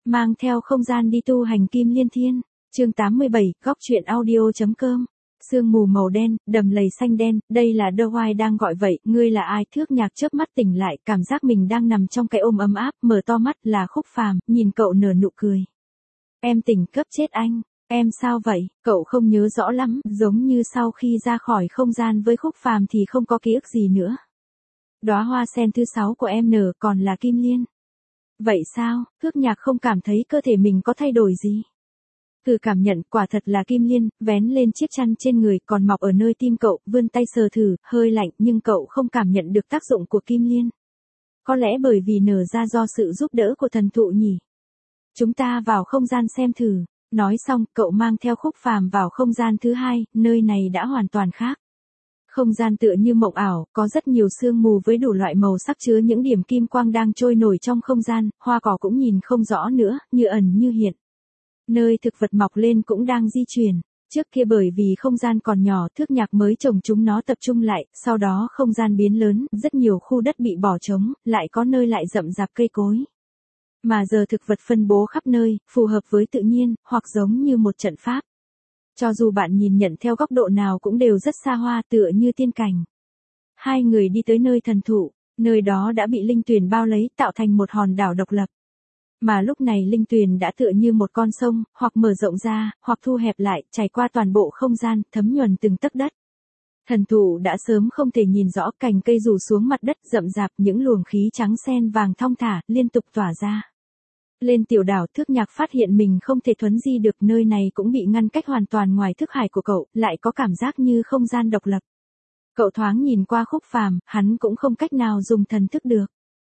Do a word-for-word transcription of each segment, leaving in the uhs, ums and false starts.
mang theo không gian đi tu hành kim liên thiên. Chương tám mươi bảy, góc truyện audio.com. Sương mù màu đen, đầm lầy xanh đen, đây là The White đang gọi vậy, ngươi là ai? Thước Nhạc chớp mắt tỉnh lại, cảm giác mình đang nằm trong cái ôm ấm áp, mở to mắt, là Khúc Phàm, nhìn cậu nở nụ cười. Em tỉnh cấp chết anh, em sao vậy? Cậu không nhớ rõ lắm, giống như sau khi ra khỏi không gian với Khúc Phàm thì không có ký ức gì nữa. Đóa hoa sen thứ sáu của em nở còn là kim liên. Vậy sao? Thước Nhạc không cảm thấy cơ thể mình có thay đổi gì. Từ cảm nhận, quả thật là kim liên, vén lên chiếc chăn trên người, còn mọc ở nơi tim cậu, vươn tay sờ thử, hơi lạnh, nhưng cậu không cảm nhận được tác dụng của kim liên. Có lẽ bởi vì nở ra do sự giúp đỡ của thần thụ nhỉ. Chúng ta vào không gian xem thử. Nói xong, cậu mang theo Khúc Phàm vào không gian thứ hai, nơi này đã hoàn toàn khác. Không gian tựa như mộng ảo, có rất nhiều sương mù với đủ loại màu sắc chứa những điểm kim quang đang trôi nổi trong không gian, hoa cỏ cũng nhìn không rõ nữa, như ẩn như hiện. Nơi thực vật mọc lên cũng đang di chuyển. Trước kia bởi vì không gian còn nhỏ, Thước Nhạc mới trồng chúng nó tập trung lại, sau đó không gian biến lớn, rất nhiều khu đất bị bỏ trống, lại có nơi lại rậm rạp cây cối. Mà giờ thực vật phân bố khắp nơi, phù hợp với tự nhiên, hoặc giống như một trận pháp. Cho dù bạn nhìn nhận theo góc độ nào cũng đều rất xa hoa, tựa như tiên cảnh. Hai người đi tới nơi thần thụ, nơi đó đã bị linh tuyền bao lấy, tạo thành một hòn đảo độc lập. Mà lúc này linh tuyền đã tựa như một con sông, hoặc mở rộng ra, hoặc thu hẹp lại, trải qua toàn bộ không gian, thấm nhuần từng tấc đất. Thần thụ đã sớm không thể nhìn rõ, cành cây rủ xuống mặt đất rậm rạp, những luồng khí trắng xen vàng thong thả, liên tục tỏa ra. Lên tiểu đảo, Thước Nhạc phát hiện mình không thể thuấn di được, nơi này cũng bị ngăn cách hoàn toàn ngoài thức hải của cậu, lại có cảm giác như không gian độc lập. Cậu thoáng nhìn qua Khúc Phàm, hắn cũng không cách nào dùng thần thức được.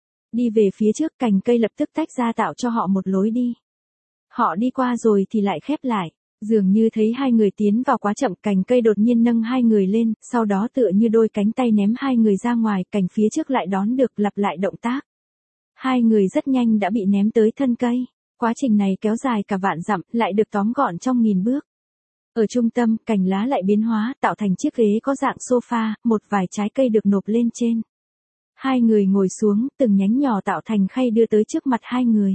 Đi về phía trước, cành cây lập tức tách ra tạo cho họ một lối đi. Họ đi qua rồi thì lại khép lại, dường như thấy hai người tiến vào quá chậm, cành cây đột nhiên nâng hai người lên, sau đó tựa như đôi cánh tay ném hai người ra ngoài, cành phía trước lại đón được, lặp lại động tác. Hai người rất nhanh đã bị ném tới thân cây. Quá trình này kéo dài cả vạn dặm, lại được tóm gọn trong nghìn bước. Ở trung tâm, cành lá lại biến hóa, tạo thành chiếc ghế có dạng sofa, một vài trái cây được nộp lên trên. Hai người ngồi xuống, từng nhánh nhỏ tạo thành khay đưa tới trước mặt hai người.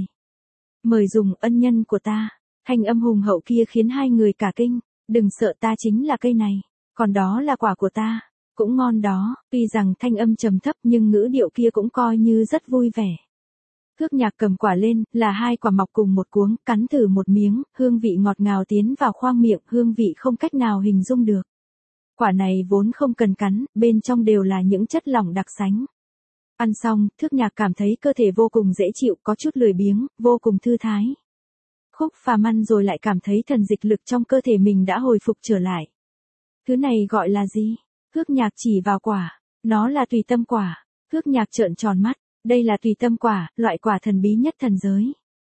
Mời dùng, ân nhân của ta. Thanh âm hùng hậu kia khiến hai người cả kinh. Đừng sợ, ta chính là cây này. Còn đó là quả của ta. Cũng ngon đó. Tuy rằng thanh âm trầm thấp nhưng ngữ điệu kia cũng coi như rất vui vẻ. Thước Nhạc cầm quả lên, là hai quả mọc cùng một cuống, cắn thử một miếng, hương vị ngọt ngào tiến vào khoang miệng, hương vị không cách nào hình dung được. Quả này vốn không cần cắn, bên trong đều là những chất lỏng đặc sánh. Ăn xong, Thước Nhạc cảm thấy cơ thể vô cùng dễ chịu, có chút lười biếng, vô cùng thư thái. Khúc Phàm ăn rồi lại cảm thấy thần dịch lực trong cơ thể mình đã hồi phục trở lại. Thứ này gọi là gì? Thước Nhạc chỉ vào quả, nó là tùy tâm quả. Thước Nhạc trợn tròn mắt. Đây là tùy tâm quả, loại quả thần bí nhất thần giới.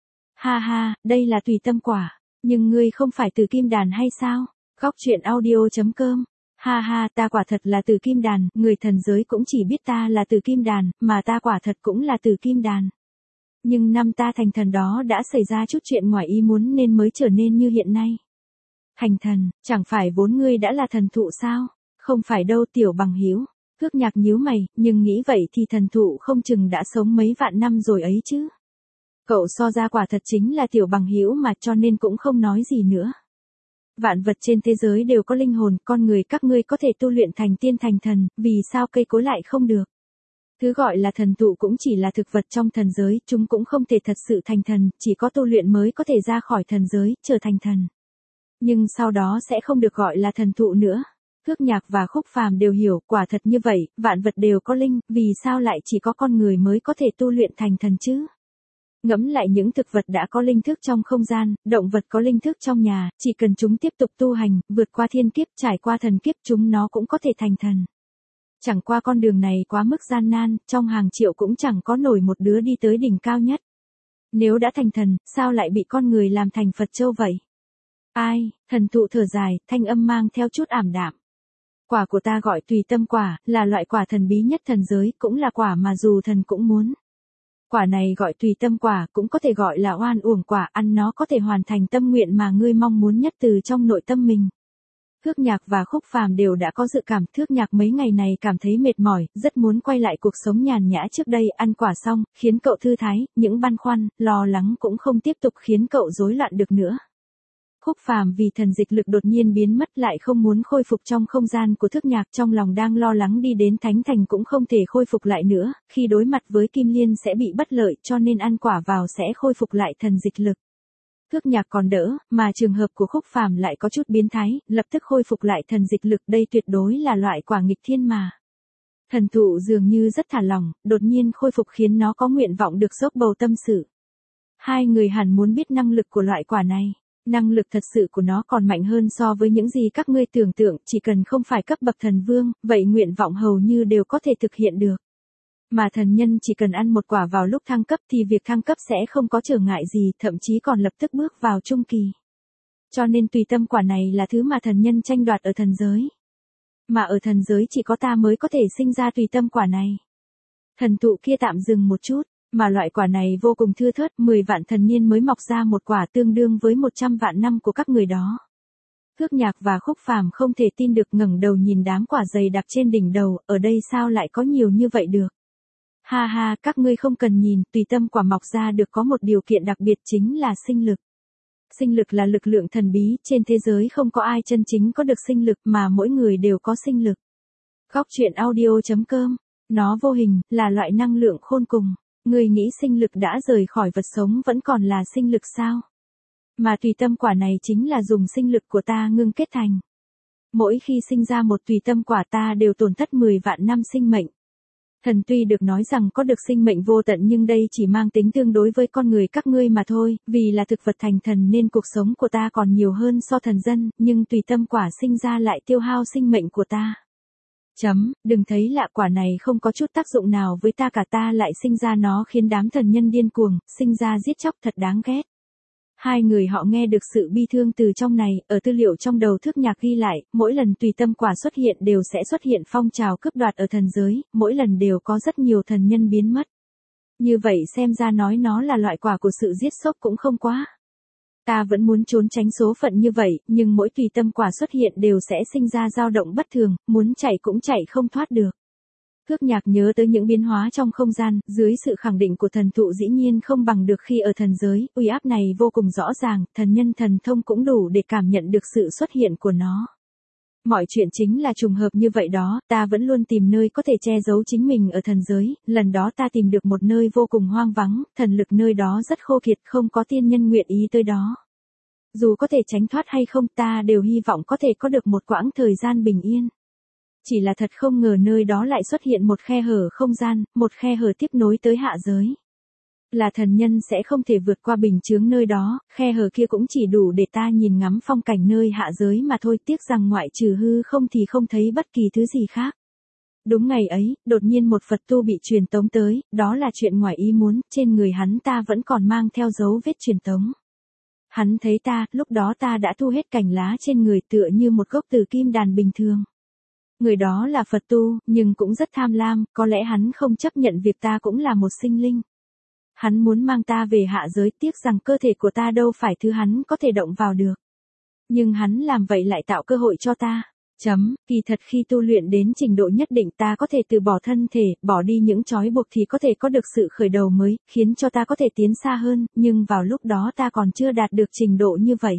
Ha ha, đây là tùy tâm quả, nhưng ngươi không phải từ kim đàn hay sao? Góc truyện audio.com. Ha ha, ta quả thật là từ kim đàn, người thần giới cũng chỉ biết ta là từ kim đàn, mà ta quả thật cũng là từ kim đàn. Nhưng năm ta thành thần đó đã xảy ra chút chuyện ngoài ý muốn nên mới trở nên như hiện nay. Thành thần, chẳng phải vốn ngươi đã là thần thụ sao? Không phải đâu tiểu bằng hữu. Thước Nhạc nhíu mày, nhưng nghĩ vậy thì thần thụ không chừng đã sống mấy vạn năm rồi ấy chứ. Cậu so ra quả thật chính là tiểu bằng hữu mà, cho nên cũng không nói gì nữa. Vạn vật trên thế giới đều có linh hồn, con người các ngươi có thể tu luyện thành tiên thành thần, vì sao cây cối lại không được? Thứ gọi là thần thụ cũng chỉ là thực vật trong thần giới, chúng cũng không thể thật sự thành thần, chỉ có tu luyện mới có thể ra khỏi thần giới, trở thành thần. Nhưng sau đó sẽ không được gọi là thần thụ nữa. Thước Nhạc và Khúc Phàm đều hiểu, quả thật như vậy, vạn vật đều có linh, vì sao lại chỉ có con người mới có thể tu luyện thành thần chứ? Ngẫm lại những thực vật đã có linh thức trong không gian, động vật có linh thức trong nhà, chỉ cần chúng tiếp tục tu hành, vượt qua thiên kiếp, trải qua thần kiếp, chúng nó cũng có thể thành thần. Chẳng qua con đường này quá mức gian nan, trong hàng triệu cũng chẳng có nổi một đứa đi tới đỉnh cao nhất. Nếu đã thành thần, sao lại bị con người làm thành Phật châu vậy? Ai? Thần thụ thở dài, thanh âm mang theo chút ảm đạm. Quả của ta gọi tùy tâm quả, là loại quả thần bí nhất thần giới, cũng là quả mà dù thần cũng muốn. Quả này gọi tùy tâm quả, cũng có thể gọi là oan uổng quả, ăn nó có thể hoàn thành tâm nguyện mà ngươi mong muốn nhất từ trong nội tâm mình. Thước Nhạc và Khúc Phàm đều đã có dự cảm. Thước Nhạc mấy ngày này cảm thấy mệt mỏi, rất muốn quay lại cuộc sống nhàn nhã trước đây, ăn quả xong, khiến cậu thư thái, những băn khoăn, lo lắng cũng không tiếp tục khiến cậu rối loạn được nữa. Khúc Phàm vì thần dịch lực đột nhiên biến mất lại không muốn khôi phục trong không gian của Thước Nhạc, trong lòng đang lo lắng đi đến Thánh Thành cũng không thể khôi phục lại nữa, khi đối mặt với Kim Liên sẽ bị bất lợi cho nên ăn quả vào sẽ khôi phục lại thần dịch lực. Thước Nhạc còn đỡ, mà trường hợp của Khúc Phàm lại có chút biến thái, lập tức khôi phục lại thần dịch lực, đây tuyệt đối là loại quả nghịch thiên mà. Thần thụ dường như rất thả lỏng, đột nhiên khôi phục khiến nó có nguyện vọng được dốc bầu tâm sự. Hai người hẳn muốn biết năng lực của loại quả này. Năng lực thật sự của nó còn mạnh hơn so với những gì các ngươi tưởng tượng, chỉ cần không phải cấp bậc thần vương, vậy nguyện vọng hầu như đều có thể thực hiện được. Mà thần nhân chỉ cần ăn một quả vào lúc thăng cấp thì việc thăng cấp sẽ không có trở ngại gì, thậm chí còn lập tức bước vào trung kỳ. Cho nên tùy tâm quả này là thứ mà thần nhân tranh đoạt ở thần giới. Mà ở thần giới chỉ có ta mới có thể sinh ra tùy tâm quả này. Thần thụ kia tạm dừng một chút, mà loại quả này vô cùng thưa thớt, mười vạn thần niên mới mọc ra một quả, tương đương với một trăm vạn năm của các người đó. Thước Nhạc và Khúc Phàm không thể tin được, ngẩng đầu nhìn đám quả dày đặc trên đỉnh đầu, ở đây sao lại có nhiều như vậy được. Ha ha, các ngươi không cần nhìn, tùy tâm quả mọc ra được có một điều kiện đặc biệt, chính là sinh lực. Sinh lực là lực lượng thần bí, trên thế giới không có ai chân chính có được sinh lực, mà mỗi người đều có sinh lực. Góc truyện audio chấm com, nó vô hình, là loại năng lượng khôn cùng. Ngươi nghĩ sinh lực đã rời khỏi vật sống vẫn còn là sinh lực sao? Mà tùy tâm quả này chính là dùng sinh lực của ta ngưng kết thành. Mỗi khi sinh ra một tùy tâm quả ta đều tổn thất mười vạn năm sinh mệnh. Thần tuy được nói rằng có được sinh mệnh vô tận nhưng đây chỉ mang tính tương đối với con người các ngươi mà thôi, vì là thực vật thành thần nên cuộc sống của ta còn nhiều hơn so thần dân, nhưng tùy tâm quả sinh ra lại tiêu hao sinh mệnh của ta. Chấm, đừng thấy lạ, quả này không có chút tác dụng nào với ta cả, ta lại sinh ra nó khiến đám thần nhân điên cuồng, sinh ra giết chóc thật đáng ghét. Hai người họ nghe được sự bi thương từ trong này, ở tư liệu trong đầu Thước Nhạc ghi lại, mỗi lần tùy tâm quả xuất hiện đều sẽ xuất hiện phong trào cướp đoạt ở thần giới, mỗi lần đều có rất nhiều thần nhân biến mất. Như vậy xem ra nói nó là loại quả của sự giết chóc cũng không quá. Ta vẫn muốn trốn tránh số phận như vậy, nhưng mỗi tùy tâm quả xuất hiện đều sẽ sinh ra dao động bất thường, muốn chạy cũng chạy không thoát được. Thước Nhạc nhớ tới những biến hóa trong không gian, dưới sự khẳng định của thần thụ dĩ nhiên không bằng được khi ở thần giới, uy áp này vô cùng rõ ràng, thần nhân thần thông cũng đủ để cảm nhận được sự xuất hiện của nó. Mọi chuyện chính là trùng hợp như vậy đó, ta vẫn luôn tìm nơi có thể che giấu chính mình ở thần giới, lần đó ta tìm được một nơi vô cùng hoang vắng, thần lực nơi đó rất khô kiệt, không có tiên nhân nguyện ý tới đó. Dù có thể tránh thoát hay không ta đều hy vọng có thể có được một quãng thời gian bình yên. Chỉ là thật không ngờ nơi đó lại xuất hiện một khe hở không gian, một khe hở tiếp nối tới hạ giới. Là thần nhân sẽ không thể vượt qua bình chướng nơi đó, khe hở kia cũng chỉ đủ để ta nhìn ngắm phong cảnh nơi hạ giới mà thôi, tiếc rằng ngoại trừ hư không thì không thấy bất kỳ thứ gì khác. Đúng ngày ấy, đột nhiên một Phật tu bị truyền tống tới, đó là chuyện ngoài ý muốn, trên người hắn ta vẫn còn mang theo dấu vết truyền tống. Hắn thấy ta, lúc đó ta đã thu hết cành lá trên người tựa như một gốc tử kim đàn bình thường. Người đó là Phật tu, nhưng cũng rất tham lam, có lẽ hắn không chấp nhận việc ta cũng là một sinh linh. Hắn muốn mang ta về hạ giới, tiếc rằng cơ thể của ta đâu phải thứ hắn có thể động vào được. Nhưng hắn làm vậy lại tạo cơ hội cho ta. Chấm, kỳ thật khi tu luyện đến trình độ nhất định ta có thể từ bỏ thân thể, bỏ đi những trói buộc thì có thể có được sự khởi đầu mới, khiến cho ta có thể tiến xa hơn, nhưng vào lúc đó ta còn chưa đạt được trình độ như vậy.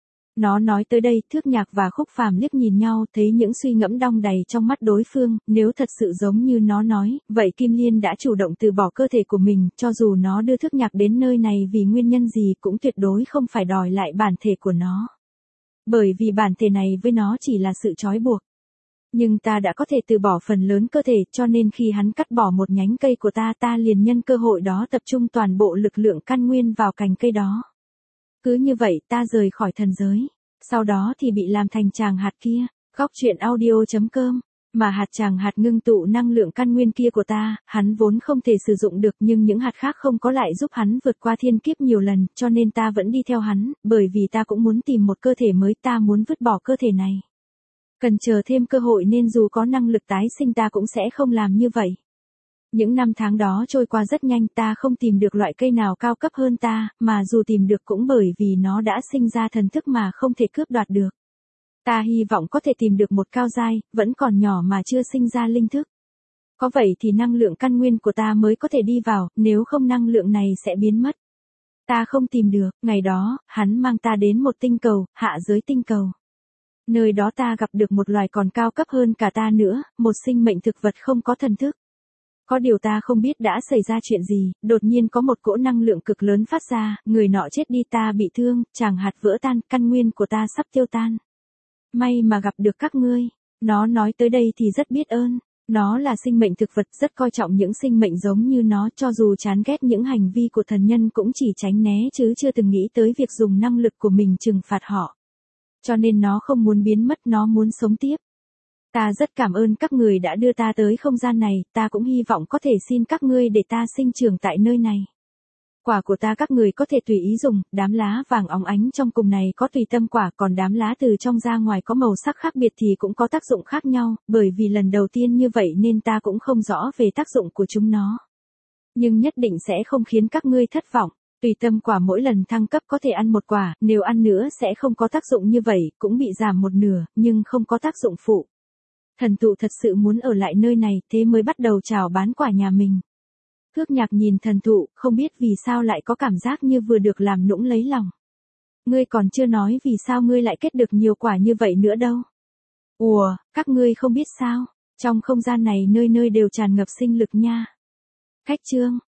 Nó nói tới đây, Thước Nhạc và Khúc Phàm liếc nhìn nhau, thấy những suy ngẫm đong đầy trong mắt đối phương, nếu thật sự giống như nó nói, vậy Kim Liên đã chủ động từ bỏ cơ thể của mình, cho dù nó đưa Thước Nhạc đến nơi này vì nguyên nhân gì cũng tuyệt đối không phải đòi lại bản thể của nó. Bởi vì bản thể này với nó chỉ là sự trói buộc. Nhưng ta đã có thể từ bỏ phần lớn cơ thể, cho nên khi hắn cắt bỏ một nhánh cây của ta, ta liền nhân cơ hội đó tập trung toàn bộ lực lượng căn nguyên vào cành cây đó. Cứ như vậy ta rời khỏi thần giới. Sau đó thì bị làm thành tràng hạt kia. Góc truyện audio chấm com. Mà hạt tràng hạt ngưng tụ năng lượng căn nguyên kia của ta, hắn vốn không thể sử dụng được, nhưng những hạt khác không có lại giúp hắn vượt qua thiên kiếp nhiều lần, cho nên ta vẫn đi theo hắn, bởi vì ta cũng muốn tìm một cơ thể mới, ta muốn vứt bỏ cơ thể này. Cần chờ thêm cơ hội nên dù có năng lực tái sinh ta cũng sẽ không làm như vậy. Những năm tháng đó trôi qua rất nhanh, ta không tìm được loại cây nào cao cấp hơn ta, mà dù tìm được cũng bởi vì nó đã sinh ra thần thức mà không thể cướp đoạt được. Ta hy vọng có thể tìm được một cao giai, vẫn còn nhỏ mà chưa sinh ra linh thức. Có vậy thì năng lượng căn nguyên của ta mới có thể đi vào, nếu không năng lượng này sẽ biến mất. Ta không tìm được, ngày đó, hắn mang ta đến một tinh cầu, hạ giới tinh cầu. Nơi đó ta gặp được một loài còn cao cấp hơn cả ta nữa, một sinh mệnh thực vật không có thần thức. Có điều ta không biết đã xảy ra chuyện gì, đột nhiên có một cỗ năng lượng cực lớn phát ra, người nọ chết đi, ta bị thương, chàng hạt vỡ tan, căn nguyên của ta sắp tiêu tan. May mà gặp được các ngươi. Nó nói tới đây thì rất biết ơn. Nó là sinh mệnh thực vật, rất coi trọng những sinh mệnh giống như nó, cho dù chán ghét những hành vi của thần nhân cũng chỉ tránh né chứ chưa từng nghĩ tới việc dùng năng lực của mình trừng phạt họ. Cho nên nó không muốn biến mất, nó muốn sống tiếp. Ta rất cảm ơn các người đã đưa ta tới không gian này, ta cũng hy vọng có thể xin các ngươi để ta sinh trưởng tại nơi này. Quả của ta các người có thể tùy ý dùng, đám lá vàng óng ánh trong cùng này có tùy tâm quả, còn đám lá từ trong ra ngoài có màu sắc khác biệt thì cũng có tác dụng khác nhau, bởi vì lần đầu tiên như vậy nên ta cũng không rõ về tác dụng của chúng nó. Nhưng nhất định sẽ không khiến các ngươi thất vọng. Tùy tâm quả mỗi lần thăng cấp có thể ăn một quả, nếu ăn nữa sẽ không có tác dụng như vậy, cũng bị giảm một nửa, nhưng không có tác dụng phụ. Thần thụ thật sự muốn ở lại nơi này, thế mới bắt đầu chào bán quả nhà mình. Thước Nhạc nhìn thần thụ, không biết vì sao lại có cảm giác như vừa được làm nũng lấy lòng. Ngươi còn chưa nói vì sao ngươi lại kết được nhiều quả như vậy nữa đâu. Ủa, các ngươi không biết sao, trong không gian này nơi nơi đều tràn ngập sinh lực nha. Khách chương